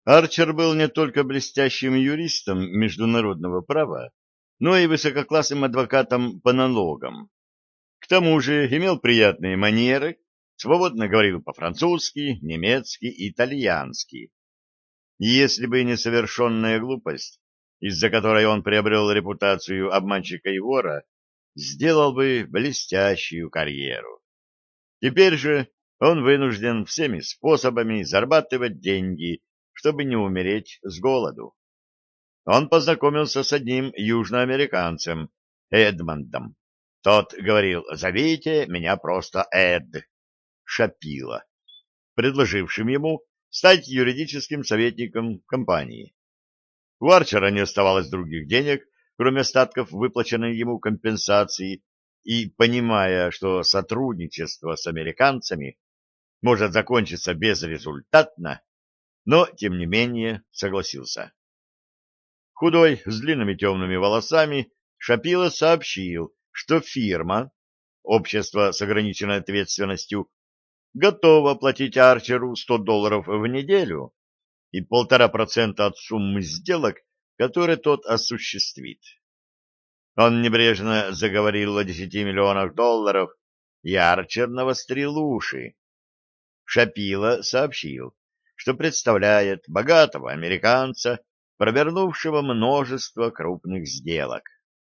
Арчер был не только блестящим юристом международного права, но и высококлассным адвокатом по налогам. К тому же имел приятные манеры, свободно говорил по-французски, немецки и итальянски. И если бы не совершенная глупость, из-за которой он приобрел репутацию обманщика и вора, сделал бы блестящую карьеру. Теперь же он вынужден всеми способами зарабатывать деньги, чтобы не умереть с голоду. Он познакомился с одним южноамериканцем, Эдмондом. Тот говорил: «Зовите меня просто Эд Шапило», предложившим ему стать юридическим советником компании. У Арчера не оставалось других денег, кроме остатков выплаченной ему компенсации, и, понимая, что сотрудничество с американцами может закончиться безрезультатно, но, тем не менее, согласился. Худой, с длинными темными волосами, Шапило сообщил, что фирма, общество с ограниченной ответственностью, готова платить Арчеру $100 в неделю и 1,5% от суммы сделок, которые тот осуществит. Он небрежно заговорил о $10 миллионах, и Арчер навострил уши. Шапило сообщил, что представляет богатого американца, провернувшего множество крупных сделок.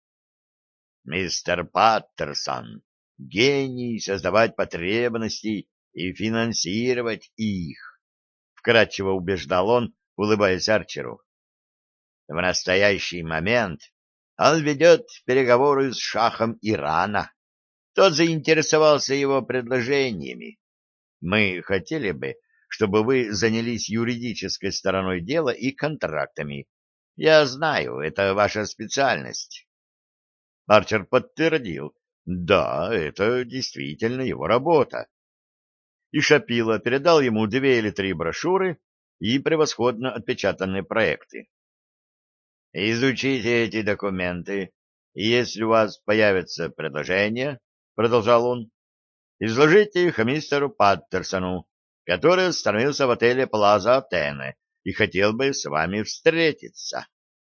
«Мистер Паттерсон — гений создавать потребности и финансировать их», — вкратчиво убеждал он, улыбаясь Арчеру. «В настоящий момент он ведет переговоры с шахом Ирана. Тот заинтересовался его предложениями. Мы хотели бы, чтобы вы занялись юридической стороной дела и контрактами. Я знаю, это ваша специальность». Арчер подтвердил: да, это действительно его работа. И Шапило передал ему 2 или 3 брошюры и превосходно отпечатанные проекты. «Изучите эти документы, и если у вас появятся предложения, — продолжал он, — изложите их мистеру Паттерсону, который остановился в отеле Плаза Атене и хотел бы с вами встретиться».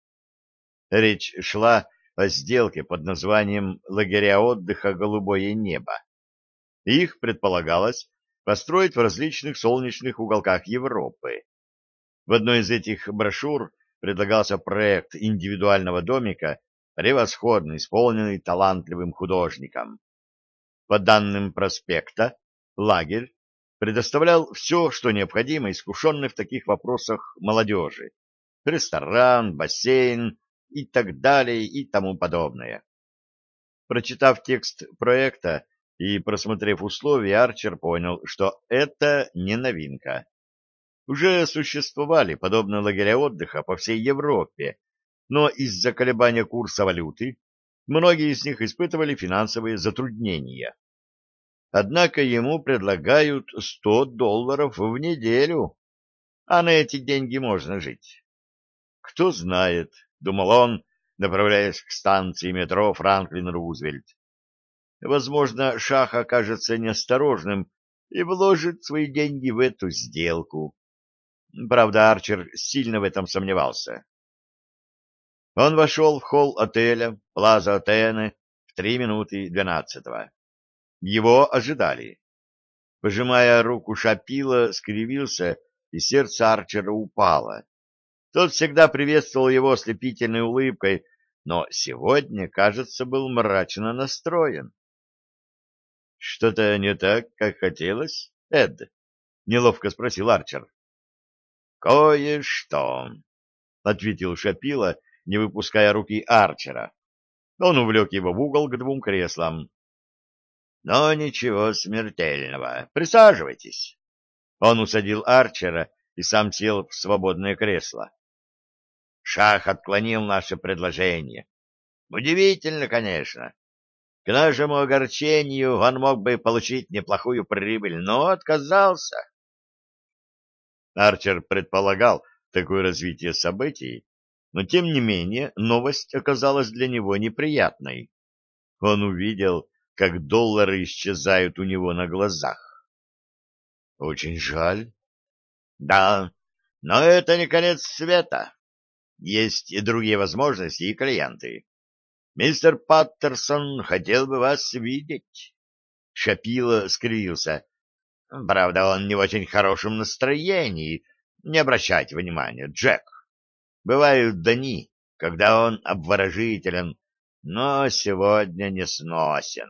Речь шла о сделке под названием «Лагеря отдыха «Голубое небо». Их предполагалось построить в различных солнечных уголках Европы. В одной из этих брошюр предлагался проект индивидуального домика, превосходно исполненный талантливым художником. По данным проспекта, лагерь предоставлял все, что необходимо искушенной в таких вопросах молодежи: ресторан, бассейн и так далее и тому подобное. Прочитав текст проекта и просмотрев условия, Арчер понял, что это не новинка. Уже существовали подобные лагеря отдыха по всей Европе, но из-за колебания курса валюты многие из них испытывали финансовые затруднения. Однако ему предлагают $100 в неделю, а на эти деньги можно жить. «Кто знает», — думал он, направляясь к станции метро Франклин Рузвельт. «Возможно, Шах окажется неосторожным и вложит свои деньги в эту сделку». Правда, Арчер сильно в этом сомневался. Он вошел в холл отеля Плаза Атене в 3:12. Его ожидали. Пожимая руку Шапило, скривился, и сердце Арчера упало. Тот всегда приветствовал его ослепительной улыбкой, но сегодня, кажется, был мрачно настроен. — Что-то не так, как хотелось, Эд? — неловко спросил Арчер. — Кое-что, — ответил Шапило, не выпуская руки Арчера. Он увлек его в угол к 2 креслам. — Но ничего смертельного. Присаживайтесь. Он усадил Арчера и сам сел в свободное кресло. Шах отклонил наше предложение. Удивительно, конечно. К нашему огорчению он мог бы получить неплохую прибыль, но отказался. Арчер предполагал такое развитие событий, но тем не менее новость оказалась для него неприятной. Он увидел, как доллары исчезают у него на глазах. — Очень жаль. — Да, Но это не конец света. Есть и другие возможности и клиенты. Мистер Паттерсон хотел бы вас видеть. Шапило скривился. Правда, он не в очень хорошем настроении. Не обращайте внимания, Джек. Бывают дни, когда он обворожителен, но сегодня не сносен.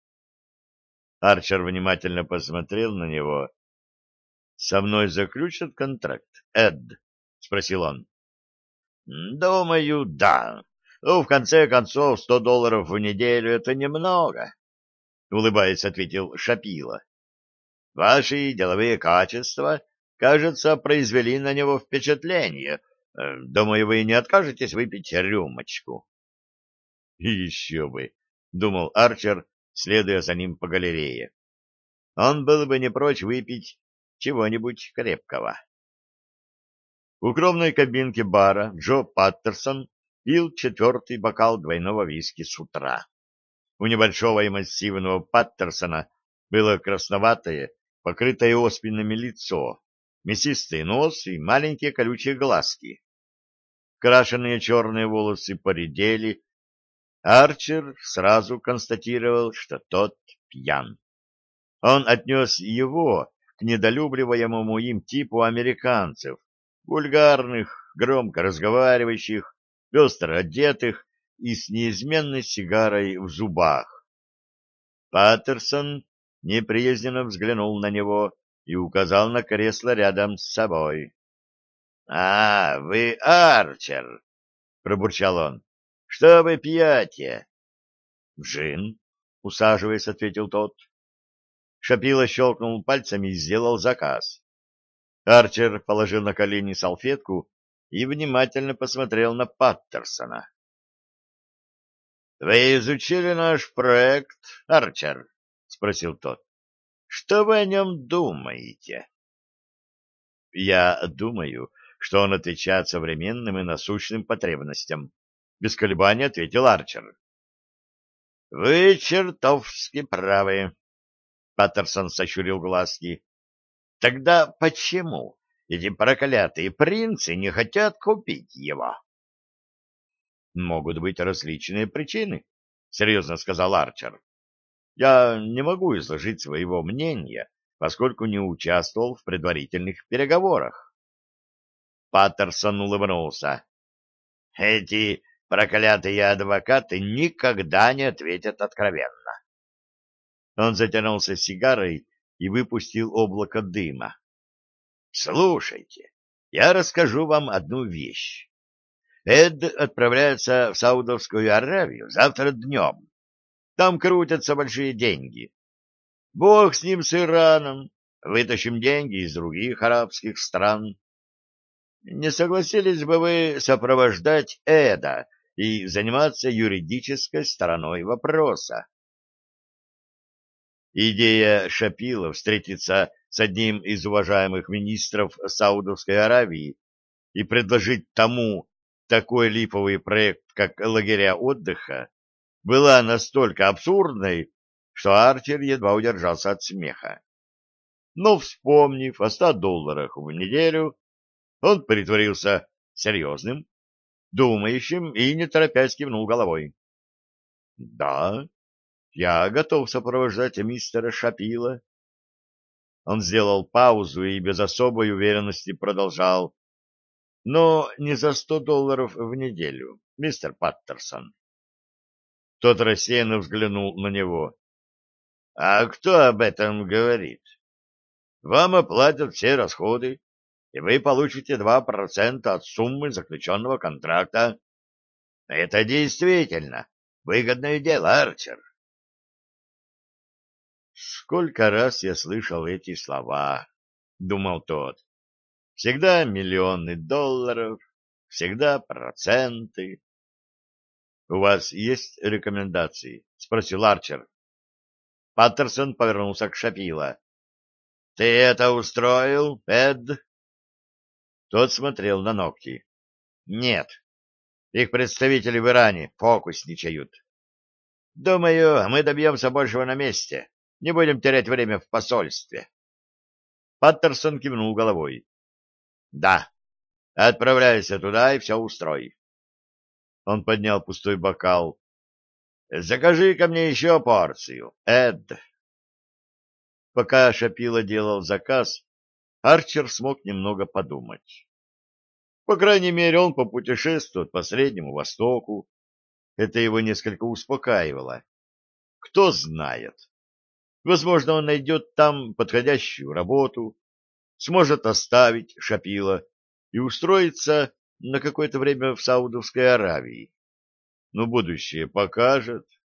Арчер внимательно посмотрел на него. — Со мной заключат контракт, Эд? — спросил он. — Думаю, да. Ну, в конце концов, $100 в неделю — это немного, — улыбаясь, ответил Шапило. — Ваши деловые качества, кажется, произвели на него впечатление. Думаю, вы не откажетесь выпить рюмочку. — Еще бы, — думал Арчер, следуя за ним по галерее. Он был бы не прочь выпить чего-нибудь крепкого. В укромной кабинке бара Джо Паттерсон пил 4-й бокал двойного виски с утра. У небольшого и массивного Паттерсона было красноватое, покрытое оспинами лицо, мясистый нос и маленькие колючие глазки. Крашеные черные волосы поредели. Арчер сразу констатировал, что тот пьян. Он отнес его к недолюбливаемому им типу американцев, вульгарных, громко разговаривающих, пестро одетых и с неизменной сигарой в зубах. Паттерсон неприязненно взглянул на него и указал на кресло рядом с собой. — А, вы Арчер, — пробурчал он. — Что вы пьете? — Джин, — усаживаясь, ответил тот. Шапило щелкнул пальцами и сделал заказ. Арчер положил на колени салфетку и внимательно посмотрел на Паттерсона. — Вы изучили наш проект, Арчер? — спросил тот. — Что вы о нем думаете? — Я думаю, что он отвечает современным и насущным потребностям, — без колебаний ответил Арчер. — Вы чертовски правы, — Паттерсон сощурил глазки. — Тогда почему эти проклятые принцы не хотят купить его? — Могут быть различные причины, — серьезно сказал Арчер. — Я не могу изложить своего мнения, поскольку не участвовал в предварительных переговорах. Паттерсон улыбнулся. — Эти проклятые адвокаты никогда не ответят откровенно. Он затянулся сигарой и выпустил облако дыма. — Слушайте, я расскажу вам одну вещь. Эд отправляется в Саудовскую Аравию завтра днем. Там крутятся большие деньги. Бог с ним, с Ираном. Вытащим деньги из других арабских стран. Не согласились бы вы сопровождать Эда и заниматься юридической стороной вопроса? Идея Шапило встретиться с одним из уважаемых министров Саудовской Аравии и предложить тому такой липовый проект, как лагеря отдыха, была настолько абсурдной, что Арчер едва удержался от смеха. Но, вспомнив о $100 в неделю, он притворился серьезным, думающим и, не торопясь, кивнул головой. — Да, я готов сопровождать мистера Шапило. Он сделал паузу и без особой уверенности продолжал. — Но не за $100 в неделю, мистер Паттерсон. Тот рассеянно взглянул на него. — А кто об этом говорит? Вам оплатят все расходы, и вы получите 2% от суммы заключенного контракта. Это действительно выгодное дело, Арчер. Сколько раз я слышал эти слова, — думал тот. Всегда миллионы долларов, всегда проценты. — У вас есть рекомендации? — спросил Арчер. Паттерсон повернулся к Шапило. — Ты это устроил, Эд? Тот смотрел на ногти. — Нет. Их представители в Иране фокусничают. Думаю, мы добьемся большего на месте. Не будем терять время в посольстве. Паттерсон кивнул головой. — Да, Отправляйся туда и все устрой. Он поднял пустой бокал. Закажи ко мне еще порцию, Эд. Пока Шапило делал заказ, Арчер смог немного подумать. По крайней мере, он попутешествует по Среднему Востоку. Это его несколько успокаивало. Кто знает. Возможно, он найдет там подходящую работу, сможет оставить Шапило и устроиться на какое-то время в Саудовской Аравии. Но будущее покажет.